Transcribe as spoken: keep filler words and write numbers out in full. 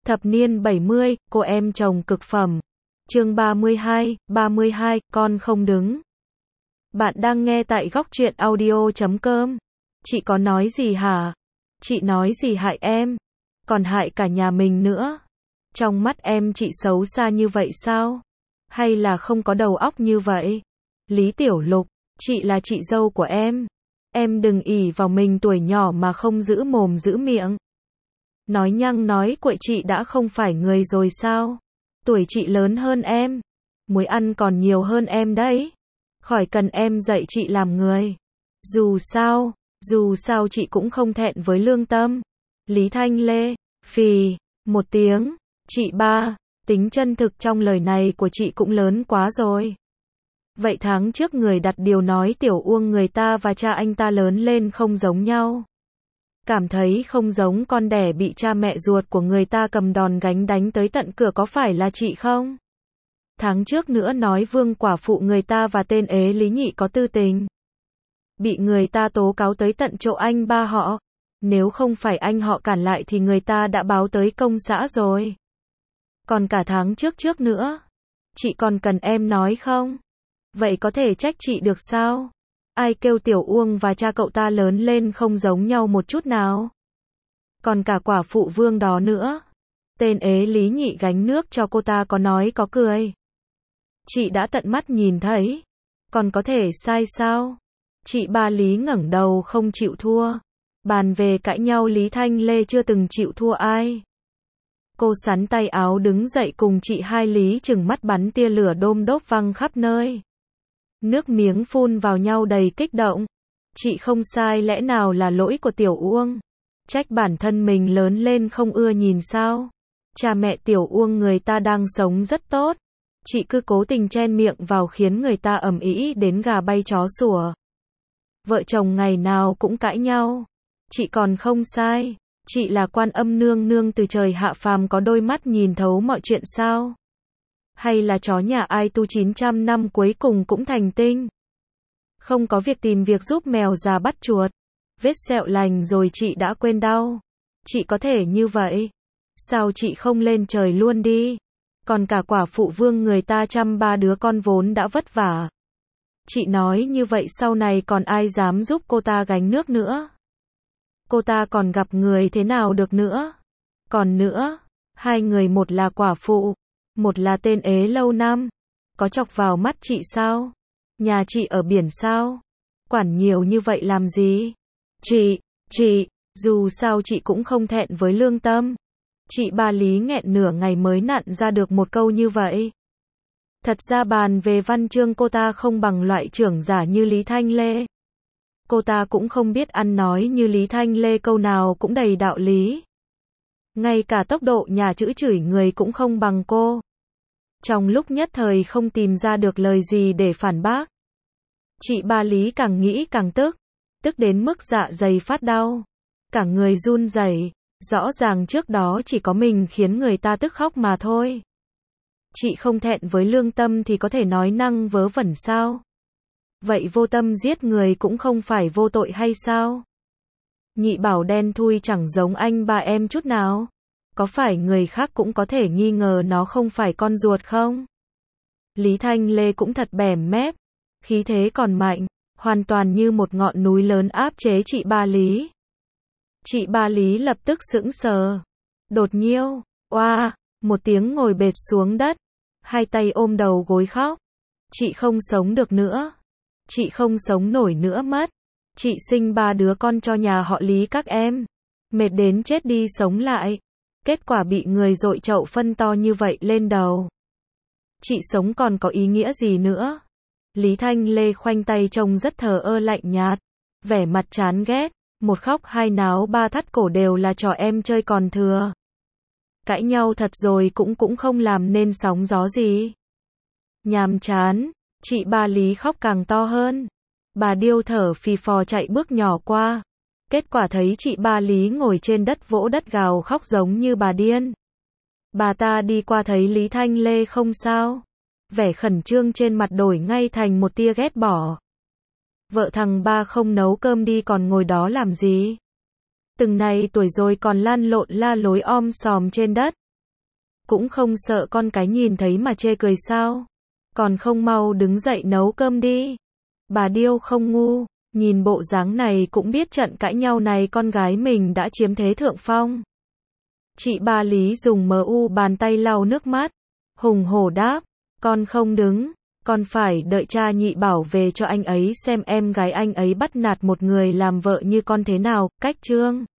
Thập niên bảy mươi, cô em chồng cực phẩm. Chương ba mươi hai, ba mươi hai, con không đứng. Bạn đang nghe tại góc truyện audio chấm com. Chị có nói gì hả? Chị nói gì hại em? Còn hại cả nhà mình nữa. Trong mắt em chị xấu xa như vậy sao? Hay là không có đầu óc như vậy? Lý Tiểu Lục, chị là chị dâu của em. Em đừng ỷ vào mình tuổi nhỏ mà không giữ mồm giữ miệng. Nói nhăng nói cuội chị đã không phải người rồi sao? Tuổi chị lớn hơn em. Muối ăn còn nhiều hơn em đấy. Khỏi cần em dạy chị làm người. Dù sao, dù sao chị cũng không thẹn với lương tâm. Lý Thanh Lê, phì, một tiếng. Chị ba, tính chân thực trong lời này của chị cũng lớn quá rồi. Vậy tháng trước người đặt điều nói Tiểu Uông người ta và cha anh ta lớn lên không giống nhau. Cảm thấy không giống con đẻ bị cha mẹ ruột của người ta cầm đòn gánh đánh tới tận cửa có phải là chị không? Tháng trước nữa nói vương quả phụ người ta và tên ế Lý Nhị có tư tình. Bị người ta tố cáo tới tận chỗ anh ba họ. Nếu không phải anh họ cản lại thì người ta đã báo tới công xã rồi. Còn cả tháng trước trước nữa. Chị còn cần em nói không? Vậy có thể trách chị được sao? Ai kêu Tiểu Uông và cha cậu ta lớn lên không giống nhau một chút nào? Còn cả quả phụ vương đó nữa. Tên ế Lý Nhị gánh nước cho cô ta có nói có cười. Chị đã tận mắt nhìn thấy. Còn có thể sai sao? Chị ba Lý ngẩng đầu không chịu thua. Bàn về cãi nhau Lý Thanh Lê chưa từng chịu thua ai. Cô sắn tay áo đứng dậy cùng chị hai Lý chừng mắt bắn tia lửa đôm đốp văng khắp nơi. Nước miếng phun vào nhau đầy kích động. Chị không sai lẽ nào là lỗi của Tiểu Uông? Trách bản thân mình lớn lên không ưa nhìn sao? Cha mẹ Tiểu Uông người ta đang sống rất tốt. Chị cứ cố tình chen miệng vào khiến người ta ầm ĩ đến gà bay chó sủa. Vợ chồng ngày nào cũng cãi nhau. Chị còn không sai. Chị là Quan Âm nương nương từ trời hạ phàm có đôi mắt nhìn thấu mọi chuyện sao? Hay là chó nhà ai tu chín trăm năm cuối cùng cũng thành tinh? Không có việc tìm việc giúp mèo già bắt chuột. Vết sẹo lành rồi chị đã quên đau. Chị có thể như vậy. Sao chị không lên trời luôn đi? Còn cả quả phụ vương người ta chăm ba đứa con vốn đã vất vả. Chị nói như vậy sau này còn ai dám giúp cô ta gánh nước nữa? Cô ta còn gặp người thế nào được nữa? Còn nữa, hai người một là quả phụ, một là tên ế lâu năm. Có chọc vào mắt chị sao? Nhà chị ở biển sao? Quản nhiều như vậy làm gì? Chị, chị, dù sao chị cũng không thẹn với lương tâm. Chị ba Lý nghẹn nửa ngày mới nặn ra được một câu như vậy. Thật ra bàn về văn chương cô ta không bằng loại trưởng giả như Lý Thanh Lê. Cô ta cũng không biết ăn nói như Lý Thanh Lê câu nào cũng đầy đạo lý. Ngay cả tốc độ nhà chữ chửi người cũng không bằng cô. Trong lúc nhất thời không tìm ra được lời gì để phản bác. Chị ba Lý càng nghĩ càng tức. Tức đến mức dạ dày phát đau. Cả người run rẩy. Rõ ràng trước đó chỉ có mình khiến người ta tức khóc mà thôi. Chị không thẹn với lương tâm thì có thể nói năng vớ vẩn sao? Vậy vô tâm giết người cũng không phải vô tội hay sao? Nhị bảo đen thui chẳng giống anh ba em chút nào. Có phải người khác cũng có thể nghi ngờ nó không phải con ruột không? Lý Thanh Lê cũng thật bẻm mép. Khí thế còn mạnh. Hoàn toàn như một ngọn núi lớn áp chế chị ba Lý. Chị ba Lý lập tức sững sờ. Đột nhiêu, oa, một tiếng ngồi bệt xuống đất. Hai tay ôm đầu gối khóc. Chị không sống được nữa. Chị không sống nổi nữa mất. Chị sinh ba đứa con cho nhà họ Lý các em. Mệt đến chết đi sống lại. Kết quả bị người dội chậu phân to như vậy lên đầu. Chị sống còn có ý nghĩa gì nữa? Lý Thanh Lê khoanh tay trông rất thờ ơ lạnh nhạt. Vẻ mặt chán ghét. Một khóc hai náo ba thắt cổ đều là trò em chơi còn thừa. Cãi nhau thật rồi cũng cũng không làm nên sóng gió gì. Nhàm chán. Chị ba Lý khóc càng to hơn. Bà điêu thở phì phò chạy bước nhỏ qua. Kết quả thấy chị ba Lý ngồi trên đất vỗ đất gào khóc giống như bà điên. Bà ta đi qua thấy Lý Thanh Lê không sao. Vẻ khẩn trương trên mặt đổi ngay thành một tia ghét bỏ. Vợ thằng ba không nấu cơm đi còn ngồi đó làm gì? Từng này tuổi rồi còn lăn lộn la lối om sòm trên đất. cũng không sợ con cái nhìn thấy mà chê cười sao? Còn không mau đứng dậy nấu cơm đi. Bà Điêu không ngu, nhìn bộ dáng này cũng biết trận cãi nhau này con gái mình đã chiếm thế thượng phong. Chị ba Lý dùng mờ u bàn tay lau nước mắt, hùng hổ đáp, con không đứng, con phải đợi cha nhị bảo về cho anh ấy xem em gái anh ấy bắt nạt một người làm vợ như con thế nào, cách trương.